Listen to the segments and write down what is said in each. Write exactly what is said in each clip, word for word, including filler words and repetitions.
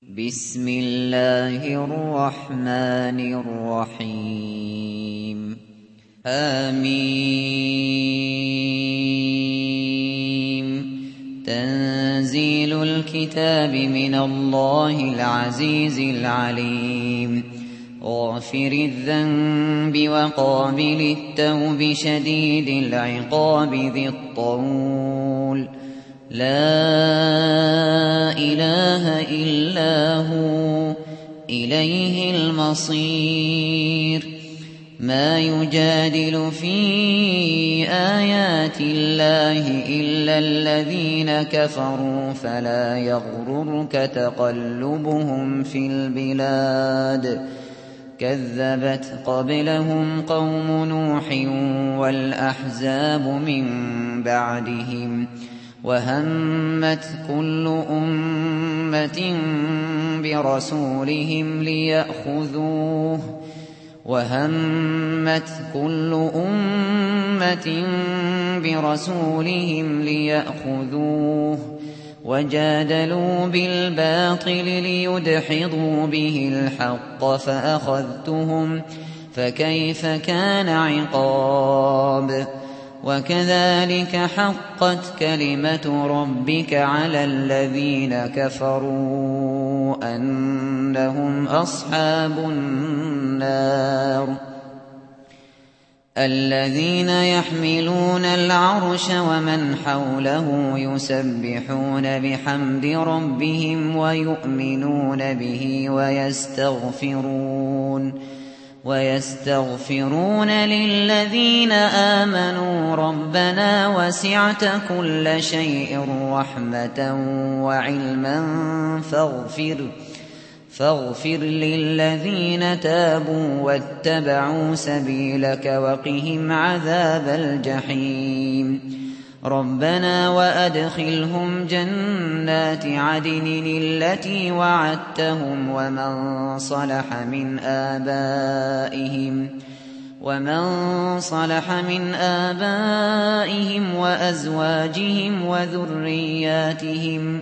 بسم الله الرحمن الرحيم آمين. تنزيل الكتاب من الله العزيز العليم غافر الذنب وقابل التوب شديد العقاب ذي الطول لا إله إلا هو إليه المصير. ما يجادل في آيات الله إلا الذين كفروا فلا يغررك تقلبهم في البلاد. كذبت قبلهم قوم نوح والأحزاب من بعدهم وهمت كل أمة برسولهم ليأخذوه وهمت كل أمة برسولهم ليأخذوه وجادلوا بالباطل ليدحضوا به الحق فأخذتهم فكيف كان عقاب. وكذلك حقت كلمة ربك على الذين كفروا أنهم أصحاب النار. الذين يحملون العرش ومن حوله يسبحون بحمد ربهم ويؤمنون به ويستغفرون ويستغفرون للذين آمنوا ربنا وسعت كل شيء رحمة وعلما فاغفر فاغفر للذين تابوا واتبعوا سبيلك وقهم عذاب الجحيم. ربنا وأدخلهم جنات عدن التي وعدتهم ومن صلح من آبائهم ومن صلح من آبائهم وأزواجهم وذرياتهم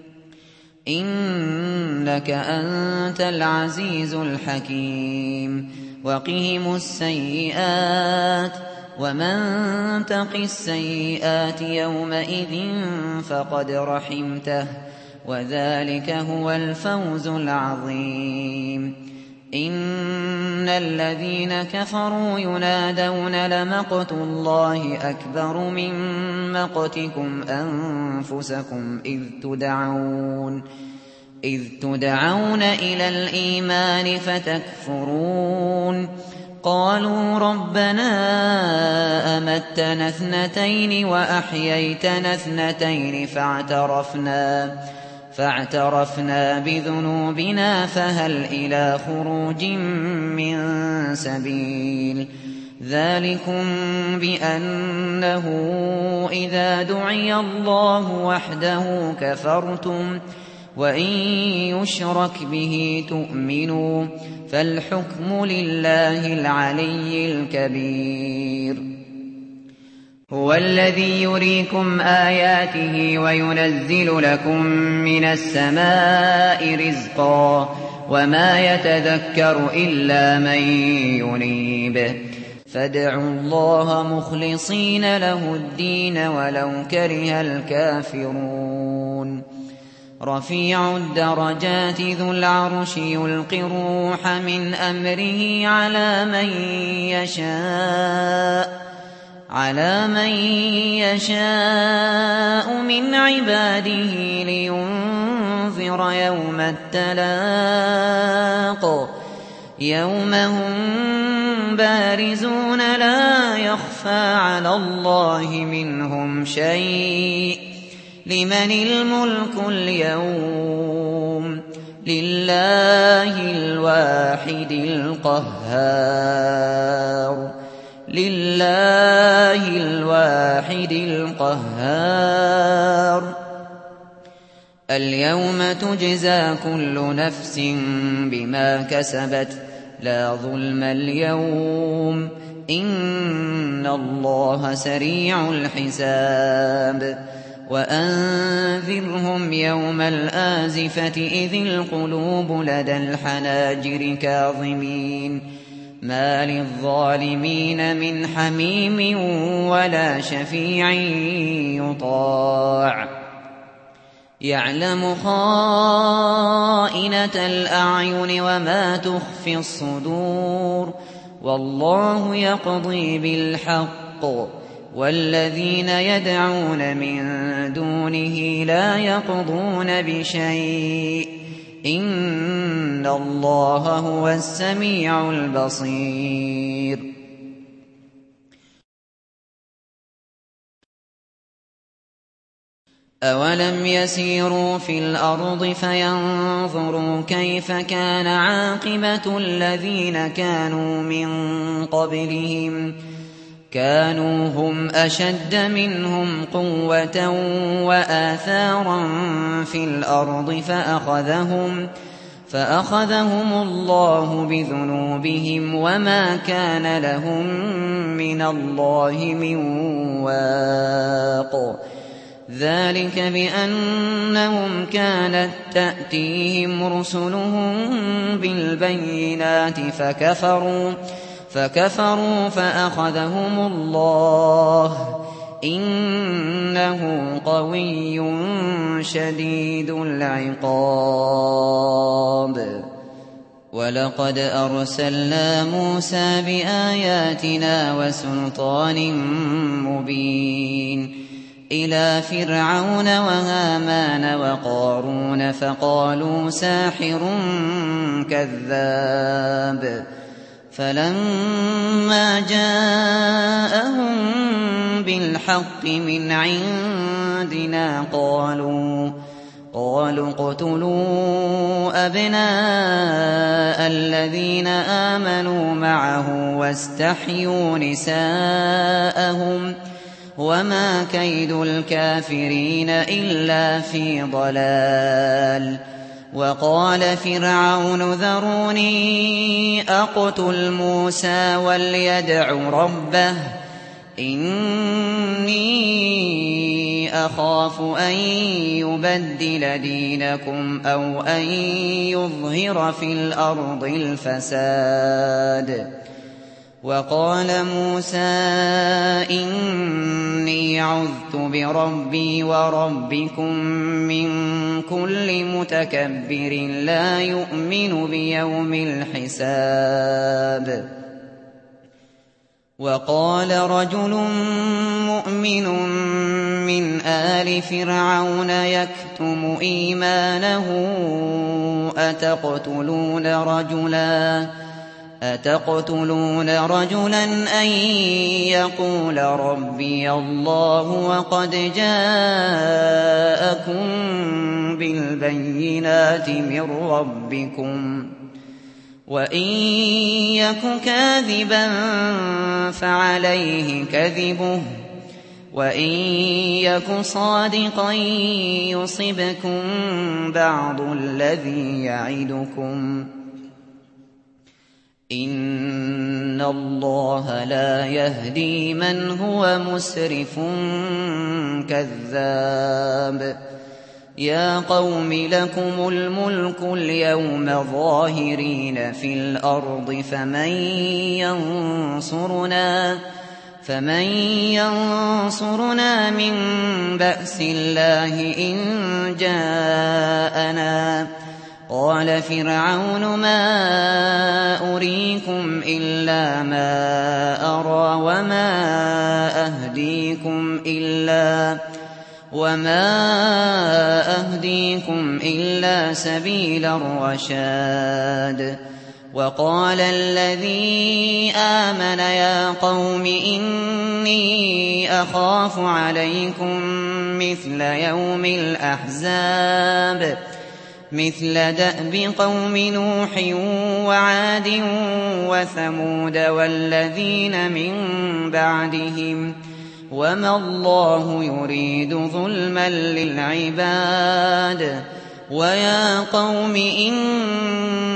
إنك أنت العزيز الحكيم. وقهم السيئات ومن تق السيئات يومئذ فقد رحمته وذلك هو الفوز العظيم. إن الذين كفروا ينادون لمقت الله أكبر من مقتكم أنفسكم إذ تدعون إذ تدعون إلى الإيمان فتكفرون. قالوا ربنا أمتنا اثنتين وأحييتنا اثنتين فاعترفنا فاعترفنا بذنوبنا فهل إلى خروج من سبيل. ذلكم بأنه إذا دعي الله وحده كفرتم وإن يشرك به تؤمنوا فالحكم لله العلي الكبير. هو الذي يريكم آياته وينزل لكم من السماء رزقا وما يتذكر إلا من ينيب. فادعوا الله مخلصين له الدين ولو كره الكافرون. رفيع الدرجات ذو العرش يلقي الروح من أمره على من يشاء على من يشاء من عباده لينذر يوم التلاق يوم هم بارزون لا يخفى على الله منهم شيء. لمن الملك اليوم لله الواحد القهار لله الواحد القهار. اليوم تجزى كل نفس بما كسبت لا ظلم اليوم إن الله سريع الحساب. وأنذرهم يوم الآزفة إذ القلوب لدى الحناجر كاظمين ما للظالمين من حميم ولا شفيع يطاع يعلم خائنة الأعين وما تخفي الصدور والله يقضي بالحق والذين يدعون من دونه لا يقضون بشيء إن الله هو السميع البصير أولم يسيروا في الأرض فينظروا كيف كان عاقبة الذين كانوا من قبلهم كانوا هم أشد منهم قوة وآثارا في الأرض فأخذهم فأخذهم الله بذنوبهم وما كان لهم من الله من واق ذلك بأنهم كانت تأتيهم رسلهم بالبينات فكفروا فكفروا فأخذهم الله إنه قوي شديد العقاب ولقد أرسلنا موسى بآياتنا وسلطان مبين إلى فرعون وهامان وقارون فقالوا ساحر كذاب فلما جاءهم بالحق من عندنا قالوا قالوا اقتلوا أبناء الذين آمنوا معه واستحيوا نساءهم وما كيد الكافرين إلا في ضلال وقال فرعون ذروني أقتل موسى وليدع ربه إني أخاف أن يبدل دينكم أو أن يظهر في الأرض الفساد وقال موسى إني عذت بربي وربكم من كل متكبر لا يؤمن بيوم الحساب وقال رجل مؤمن من آل فرعون يكتم إيمانه أتقتلون رجلاً أتقتلون رجلا أن يقول ربي الله وقد جاءكم بالبينات من ربكم وإن يك كاذبا فعليه كذبه وإن يك صادقا يصبكم بعض الذي يعدكم إن الله لا يهدي من هو مسرف كذاب يا قوم لكم الملك اليوم ظاهرين في الأرض فمن ينصرنا فمن ينصرنا من بأس الله إن جاءنا قال فرعون ما أريكم إلا ما أرى وما أهديكم إلا وما أهديكم إلا سبيل الرشاد وقال الذي آمن يا قوم إني أخاف عليكم مثل يوم الأحزاب مثل دأب قوم نوح وعاد وثمود والذين من بعدهم وما الله يريد ظلما للعباد ويا قوم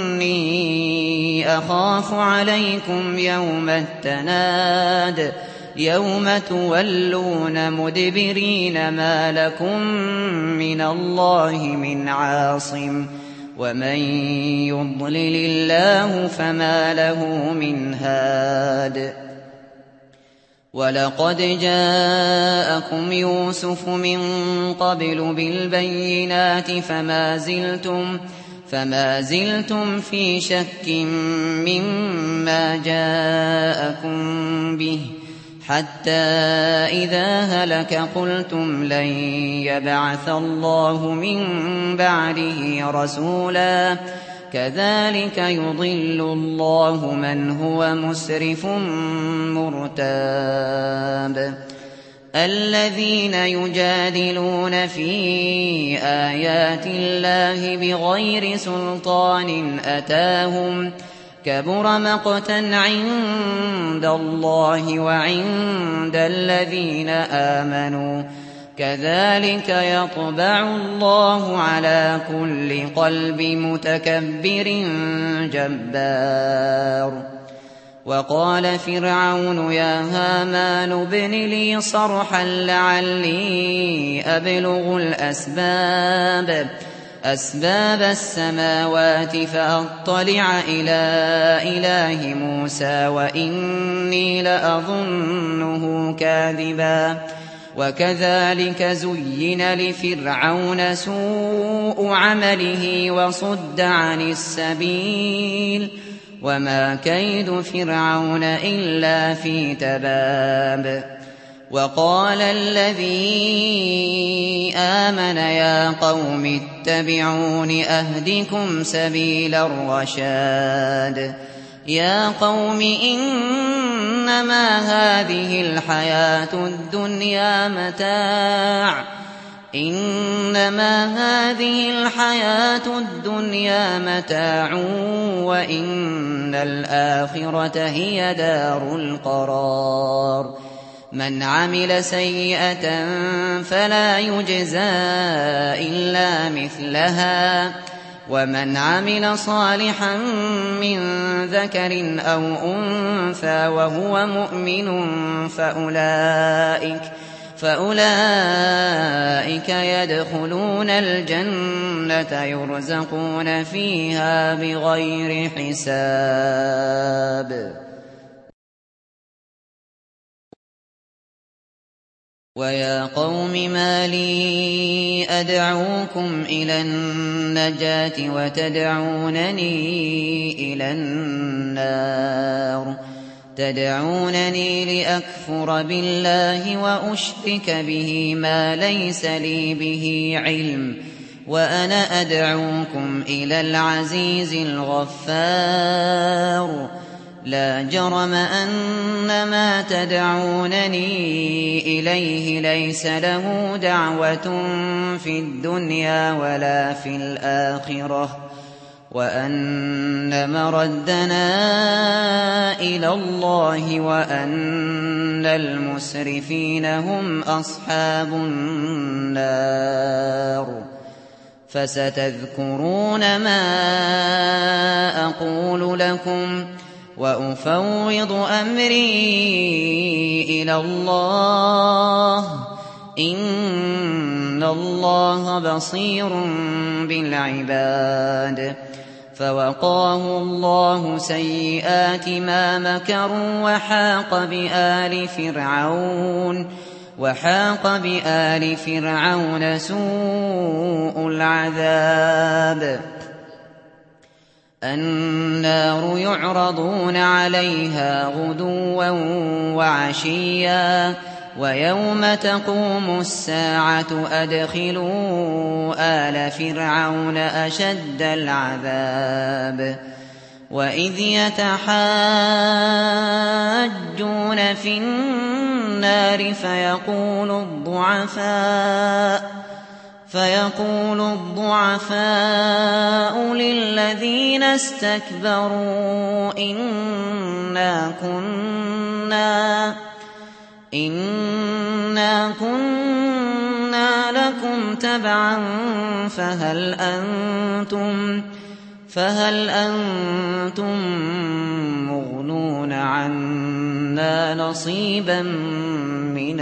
إني أخاف عليكم يوم التناد يوم تولون مدبرين ما لكم من الله من عاصم ومن يضلل الله فما له من هاد ولقد جاءكم يوسف من قبل بالبينات فما زلتم فما زلتم في شك مما جاءكم به حتى إذا هلك قلتم لن يبعث الله من بعده رسولا كذلك يضل الله من هو مسرف مرتاب الذين يجادلون في آيات الله بغير سلطان أتاهم كبر مقتا عند الله وعند الذين آمنوا كذلك يطبع الله على كل قلب متكبر جبار وقال فرعون يا هامان ابن لي صرحا لعلي أبلغ الأسباب أسباب السماوات فأطلع إلى إله موسى وإني لأظنه كاذبا وكذلك زين لفرعون سوء عمله وصد عن السبيل وما كيد فرعون إلا في تباب وقال الذي آمن يا قوم اتبعون أهدكم سبيل الرشاد يا قوم إنما هذه الحياة الدنيا متاع إنما هذه الحياة الدنيا متاع وإن الآخرة هي دار القرار من عمل سيئة فلا يجزى إلا مثلها ومن عمل صالحا من ذكر أو أنثى وهو مؤمن فأولئك فأولئك يدخلون الجنة يرزقون فيها بغير حساب ويا قوم ما لي أدعوكم إلى النجاة وتدعونني إلى النار تدعونني لأكفر بالله وأشرك به ما ليس لي به علم وأنا أدعوكم إلى العزيز الغفار لا جرم أن ما تدعونني إليه ليس له دعوة في الدنيا ولا في الآخرة وأن مردنا إلى الله وأن المسرفين هم أصحاب النار فستذكرون ما أقول لكم وأفوض أمري إلى الله إن الله بصير بالعباد فوقاه الله سيئات ما مكروا وحاق بآل فرعون وحاق بآل فرعون سوء العذاب النار يعرضون عليها غدوا وعشيا ويوم تقوم الساعة أدخلوا آل فرعون أشد العذاب وإذ يتحاجون في النار فيقول الضعفاء فيقول الضعفاء للذين استكبروا إنا كنا إنا كنا لكم تبعا فهل أنتم فهل أنتم مغنون عنا منا نصيبا من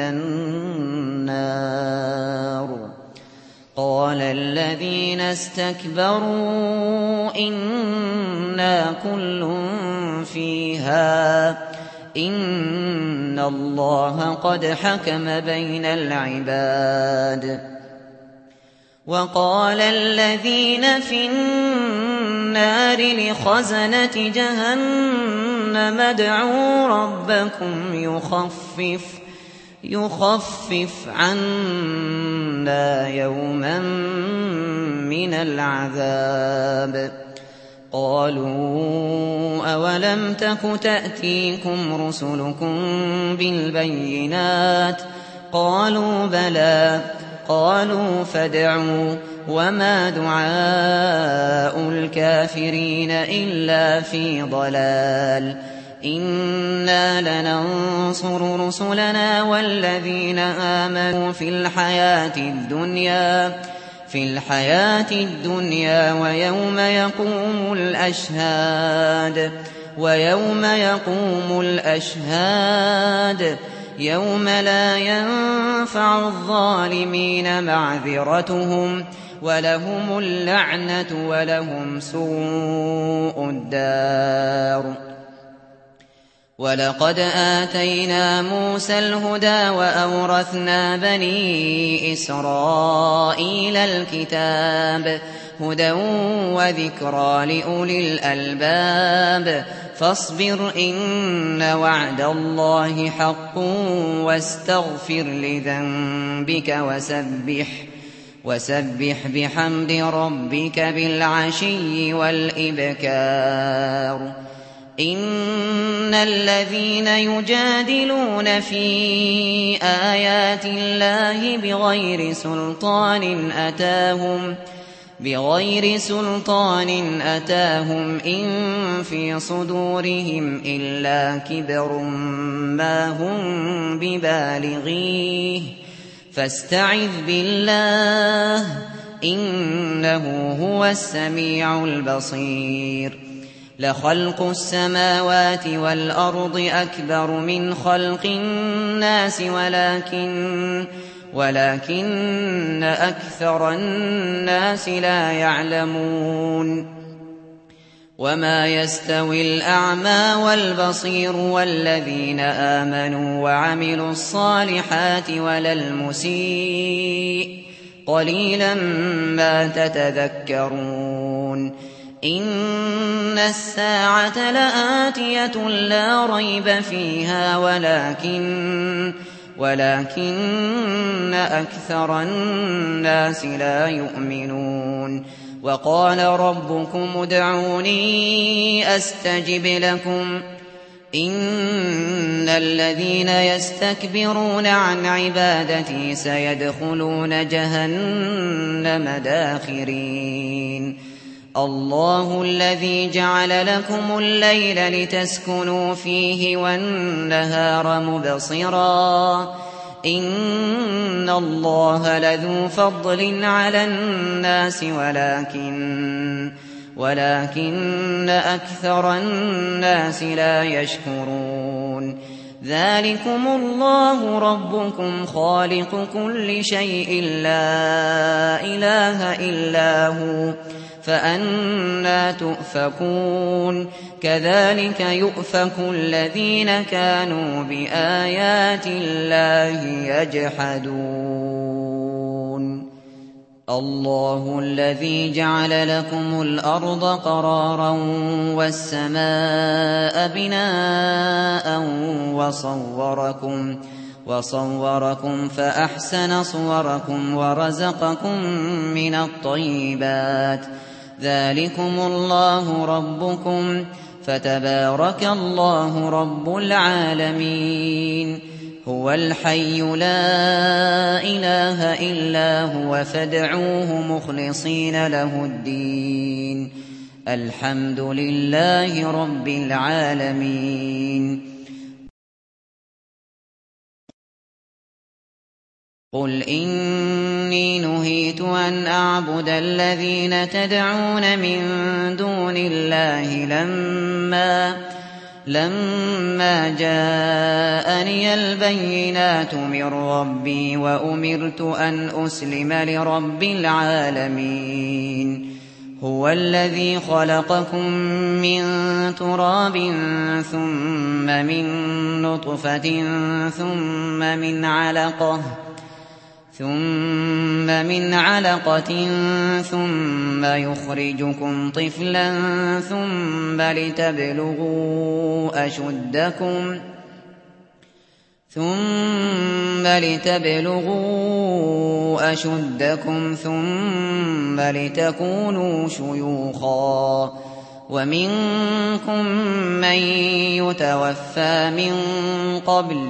النار. قال الذين استكبروا إنا كل فيها إن الله قد حكم بين العباد. وقال الذين في النار لخزنة جهنم ادعوا ربكم يخفف يخفف عنا يوما من العذاب. قالوا أولم تك تأتيكم رسلكم بالبينات قالوا بلى قالوا فادعوا وما دعاء الكافرين إلا في ضلال. إنا لننصر رسلنا والذين آمنوا في الحياة الدنيا في الحياة الدنيا ويوم يقوم الأشهاد ويوم يقوم الأشهاد يوم لا ينفع الظالمين معذرتهم ولهم اللعنة ولهم سوء الدار. ولقد آتينا موسى الهدى وأورثنا بني إسرائيل الكتاب هدى وذكرى لأولي الألباب. فاصبر إن وعد الله حق واستغفر لذنبك وسبح وسبح بحمد ربك بالعشي والإبكار. إن الذين يجادلون في آيات الله بغير سلطان أتاهم بغير سلطان أتاهم إن في صدورهم إلا كبر ما هم ببالغيه فاستعذ بالله إنه هو السميع البصير. لخلق السماوات والأرض أكبر من خلق الناس ولكن ولكن أكثر الناس لا يعلمون. وما يستوي الأعمى والبصير والذين آمنوا وعملوا الصالحات ولا المسيء قليلا ما تتذكرون. إن الساعة لآتية لا ريب فيها ولكن ولكن أكثر الناس لا يؤمنون. وقال ربكم ادعوني أستجب لكم إن الذين يستكبرون عن عبادتي سيدخلون جهنم داخرين. الله الذي جعل لكم الليل لتسكنوا فيه والنهار مبصرا إن الله لذو فضل على الناس ولكن ولكن أكثر الناس لا يشكرون. ذلكم الله ربكم خالق كل شيء لا إله إلا هو فأنى تؤفكون. كذلك يؤفك الذين كانوا بآيات الله يجحدون. الله الذي جعل لكم الأرض قرارا والسماء بناء وصوركم وصوركم فأحسن صوركم ورزقكم من الطيبات. ذلكم الله ربكم فتبارك الله رب العالمين. هو الحي لا إله إلا هو فادعوه مخلصين له الدين الحمد لله رب العالمين. قل إني نهيت أن أعبد الذين تدعون من دون الله لما لما جاءني البينات من ربي وأمرت أن أسلم لرب العالمين هو الذي خلقكم من تراب ثم من نطفة ثم من علقة ثم من علقة ثم يخرجكم طفلا ثم لتبلغوا أشدكم ثم لتبلغوا أشدكم ثم لتكونوا شيوخا ومنكم من يتوفى من قبل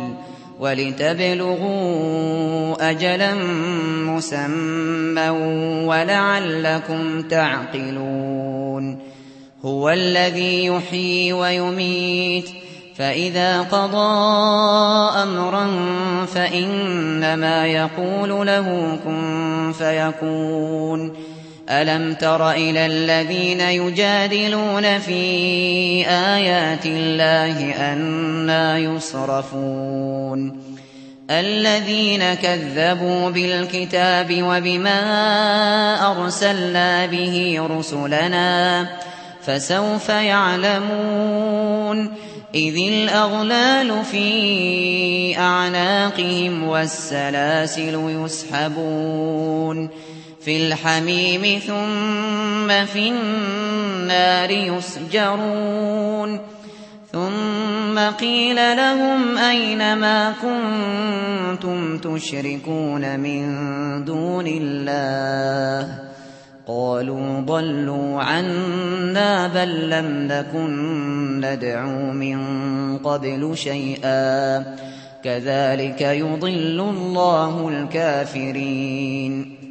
ولتبلغوا أجلا مسمى ولعلكم تعقلون هو الذي يحيي ويميت فإذا قضى أمرا فإنما يقول له كن فيكون ألم تر إلى الذين يجادلون في آيات الله أنى يصرفون الذين كذبوا بالكتاب وبما أرسلنا به رسلنا فسوف يعلمون إذ الأغلال في أعناقهم والسلاسل يسحبون في الحميم ثم في النار يسجرون ثم قيل لهم أين ما كنتم تشركون من دون الله قالوا ضلوا عنا بل لم نكن ندعو من قبل شيئا كذلك يضل الله الكافرين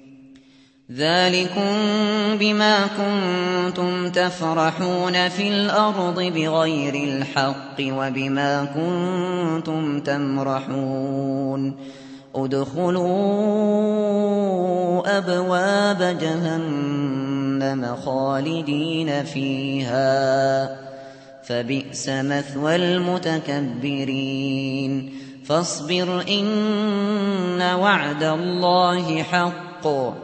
ذلكم بما كنتم تفرحون في الأرض بغير الحق وبما كنتم تمرحون ادخلوا أبواب جهنم خالدين فيها فبئس مثوى المتكبرين فاصبر إن وعد الله حق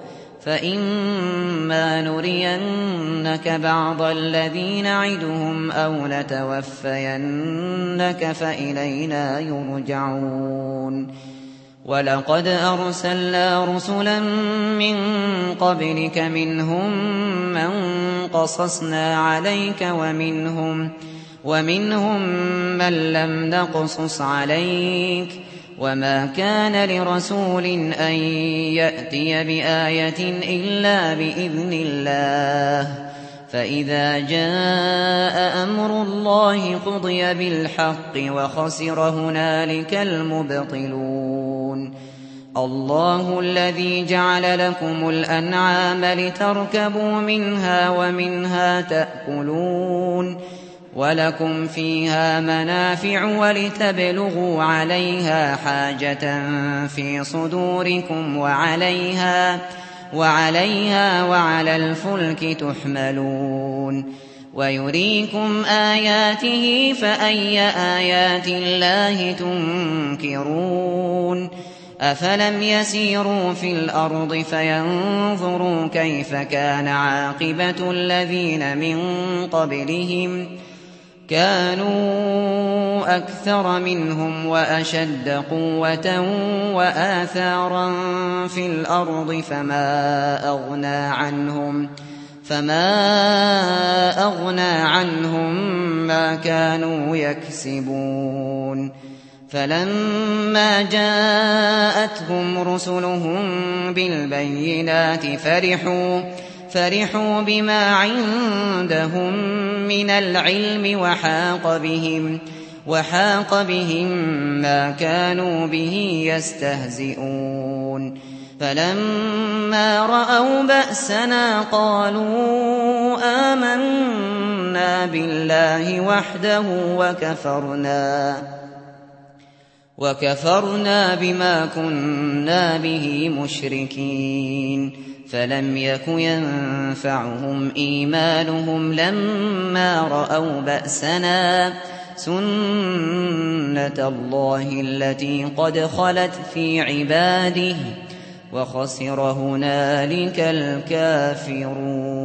فإما نرينك بعض الذي نعدهم أو نتوفينك فإلينا يرجعون ولقد أرسلنا رسلا من قبلك منهم من قصصنا عليك ومنهم, ومنهم من لم نقصص عليك وما كان لرسول أن يأتي بآية إلا بإذن الله فإذا جاء أمر الله قضي بالحق وخسر هنالك المبطلون الله الذي جعل لكم الأنعام لتركبوا منها ومنها تأكلون ولكم فيها منافع ولتبلغوا عليها حاجة في صدوركم وعليها وعليها وعلى الفلك تحملون ويريكم آياته فأي آيات الله تنكرون أفلم يسيروا في الأرض فينظروا كيف كان عاقبة الذين من قبلهم كانوا أكثر منهم وأشد قوة وآثارا في الأرض فما أغنى عنهم فما أغنى عنهم ما كانوا يكسبون فلما جاءتهم رسلهم بالبينات فرحوا فرحوا بما عندهم من العلم وحاق بهم وحاق بهم ما كانوا به يستهزئون فلما رأوا بأسنا قالوا آمنا بالله وحده وكفرنا وكفرنا بما كنا به مشركين فلم يك ينفعهم إيمانهم لما رأوا بأسنا سنة الله التي قد خلت في عباده وخسر هنالك الكافرون.